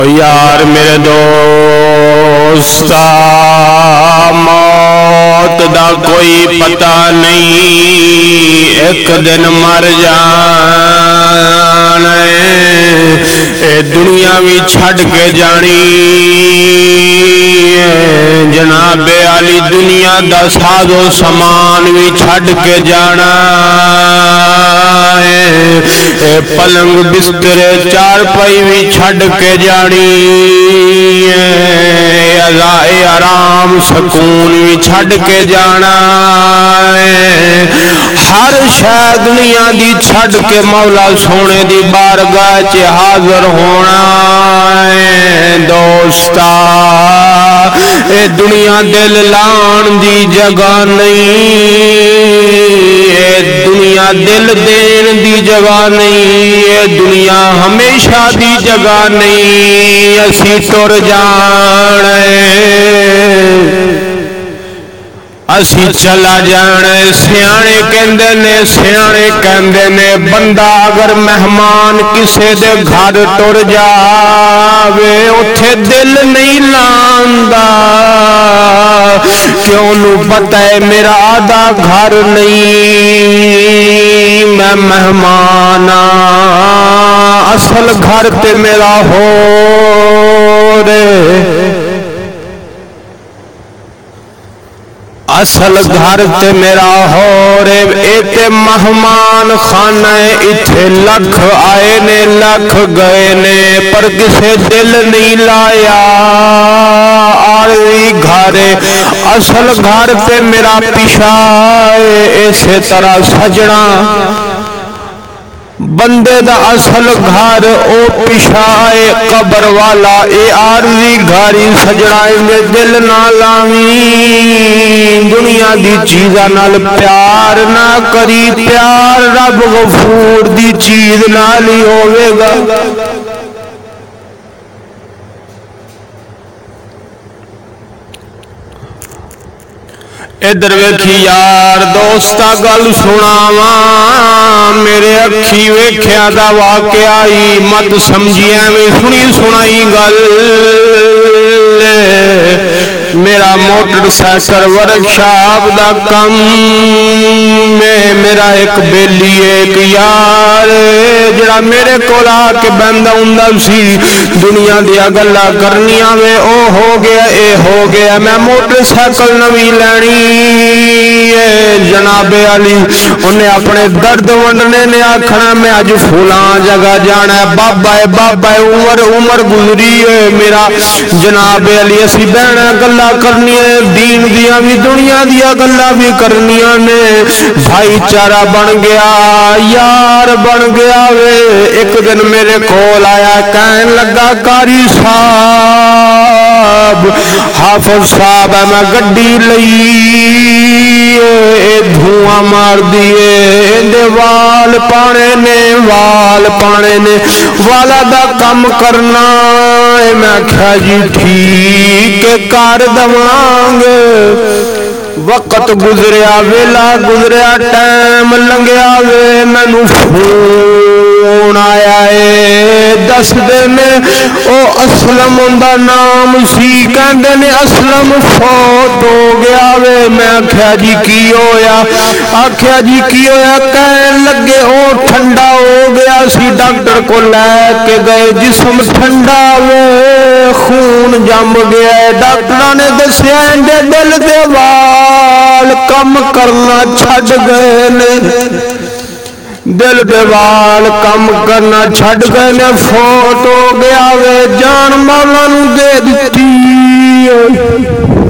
یار میرے دوستا موت دا کوئی پتہ نہیں، ایک دن مر جانا اے دنیا بھی چھڑ کے جانی جناب علی، دنیا دا ساز و سامان بھی چھڑ کے جانا اے پلنگ بسترے چار پائی بھی چھڑ کے جانی اے آرام سکون بھی چھڑ کے جانا ہے، ہر شے دنیا دی چھڑ کے مولا سونے دی بارگاہ چ حاضر ہونا ہے۔ دوستا اے دنیا دل لان دی جگہ نہیں، اے دنیا دل دین دی جگہ نہیں، اے دنیا ہمیشہ دی جگہ نہیں، اسی ٹر جانے اسی چلا جانے۔ سیانے کہندے نے بندہ اگر مہمان کسے دے گھر ٹر جاوے اتھے دل نہیں لاندا، کیوں نو پتہ ہے میرا آدھا گھر نہیں، میں مہمانا اصل گھر تے میرا ہو رے، اصل گھر تے میرا ہو رے، ایتے مہمان خانہ اتھے لکھ آئے نے لکھ گئے نے، پر کسے دل نہیں لایا آئی گھر، اصل گھر تے میرا پیشہ ہے۔ اسی طرح سجنا بندے دا اصل گھر او پیشائے قبر والا، اے عارضی گھاری سجڑائے میں دل نہ لاویں، دنیا دی چیزاں نال پیار نہ کری، پیار رب غفور دی چیز نال ہی ہوئے گا۔ ادھر ویکھی یار دوستا گل سناواں، میرے اکھی ویکھیا دا واقعہ ہی مت سمجھیاں میں سنی سنائی گل، میرا موٹر سائیکل ورکشاپ دا کم میں میرا ایک بیلی ایک یار جڑا میرے کول آ کے بہندا ہوندا سی، دنیا دیا گلاں کرنیاں وے او ہو گیا اے ہو گیا، میں موٹر سائیکل نویں لینی جناب علی، انہیں اپنے درد ونڈنے نے آکھنا میں اج فلاں جگہ جانا ہے، بابا عمر گزری ہے میرا جناب علی، اسی بہنا گلا کرنی ہے، دین دیا بھی دنیا دیا گلا بھی کرنی نے، بھائی چارہ بن گیا یار بن گیا وے۔ ایک دن میرے کول آیا کہن لگا کاری صاحب حافظ صاحب میں گڈی لئی دھواں مار دیے دے وال پانے نے والا دا کم کرنا، میں کہا جی ٹھیک کر دوانگے، وقت گزریا ویلا گزریا ٹائم لنگیا وے، مینوں فون آیا ہے دس دن او اسلم دا نام سی، کہندے نے اسلم فوت ہو گیا وے، میں آکھیا جی کی ہویا کہن لگے او ٹھنڈا ہو گیا سی، ڈاکٹر کو لے کے گئے جسم ٹھنڈا وے خون جم گیا ہے، ڈاکٹراں نے دسیا دل دے وال کم کرنا چھڈ گئے نے، دل دے وال کم کرنا چھڈ گئے نے، فوت ہو گیا وے، جان مولا نو دے دتی